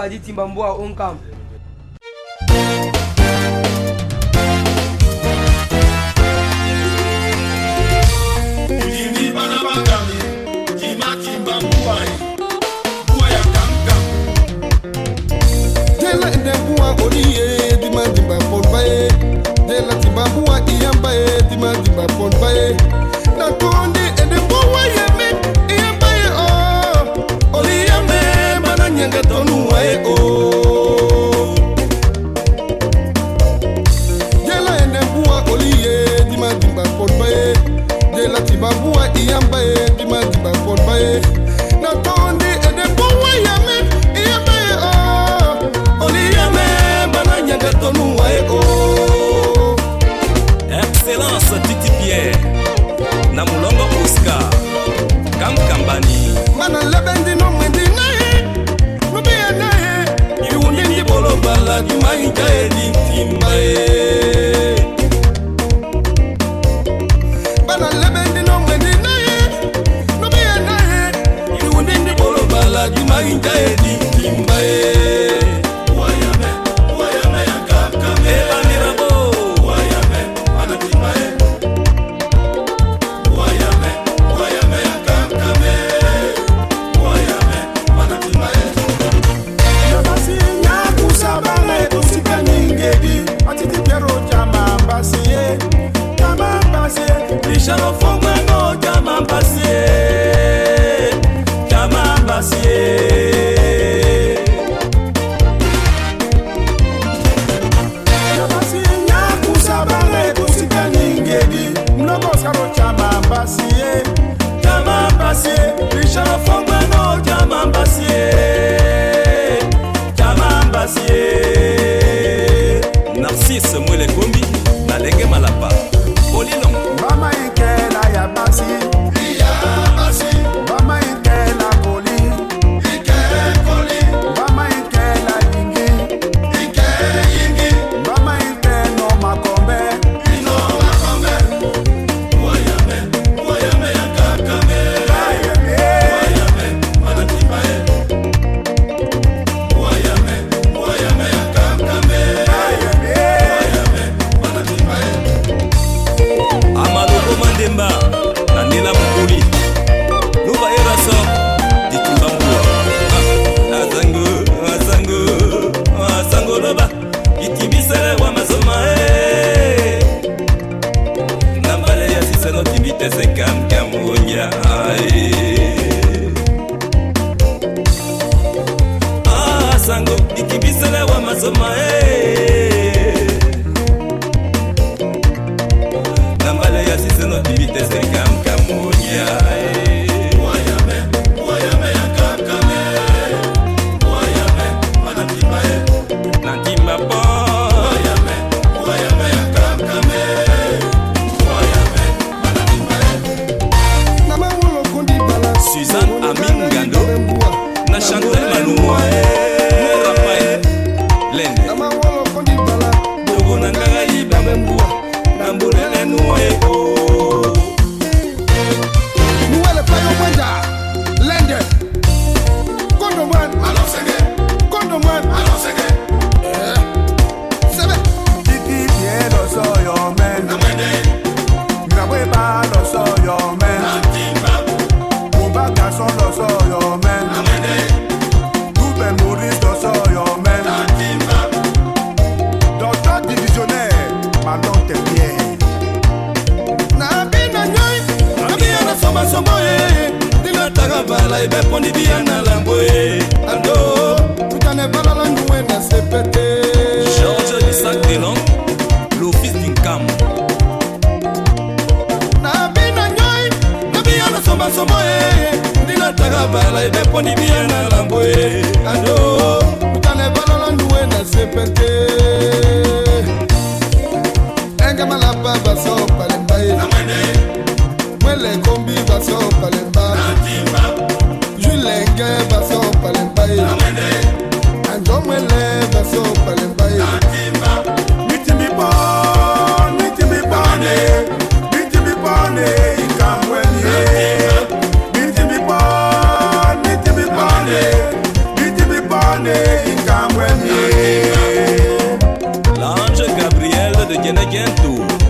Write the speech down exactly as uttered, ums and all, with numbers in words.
Padi Timbamboa Onkam. Excellence Titi Pierre Namulongo Oscar Kam Kambani Mana lebendi no mendi nae Nubia nae Iwundi bolo bala Juma inja edi timbae Mana lebendi no mendi nae Nubia nae Iwundi bolo bala Juma inja edi timbae Richard Fongweno Jama Basie Jama Basie Yabasi Nyaku Sabale Kusika Ningedi Mnogo Saro Jama Basie Jama Basie Richard Fongweno Jama Basie Jama Basie Narcisse Mwele Kombi Nalenge Malapa Olilong Mama Ikela ya basi Ya basi Mama Ikela koli Ike koli Mama Ikela yingi Ike yingi Mama Ikela makombe Ino makombe Wayame Wayame ya kakame Wayame Manatimae Wayame Wayame ya kakame Wayame Manatimae Amadou Mandemba Nandela Mukuli Nuba Eraso Ditimbambua Azango Azango Azango Loba Itibisele wa mazoma Nambale ya sise no timbite se kam kam unya Azango Itibisele wa mazoma Nambale ya sise no timbite se kam kam unya Wayame Wayame ya kakame Wayame Manatimae Nantima po Wayame Wayame ya kakame Wayame Manatimae Nama Wolo Kundi Bala Suzanne Amin Gando Na Chantal Manoua Rafael Lende Nama Wolo Kundi Bala Dogo Nangaga Iba Mbua Nambulele Noué Oh Nouele Payo Mwenda Lende Kondo Mwan Alors c'est Kondo Mwan Alors c'est Sebe Titi Piero Soyo Men Ngabwe Ba Lo Soyo Men Boba Gasson Lo Soyo Men Dube Maurice Lo Soyo Men Docteur divisionnaire Malon Tepier Nabina Nyoy Nabina Soma Somoye Dina Tagabala Ibe Pondi Biana Lamboye Ando Tutane Balala Nwena Sepete Georges Lissac Delon L'office d'Incam Nabina Nyoy Nabina Soma Somoye Dina Tagabala Ibe Pondi Biana Lamboye Ando Tutane Balala Nwena Sepete Enga Malapa Baso Palembaye Mwele Kombi Baso Palemba Jules L'ange Gabriel de Dienekentou.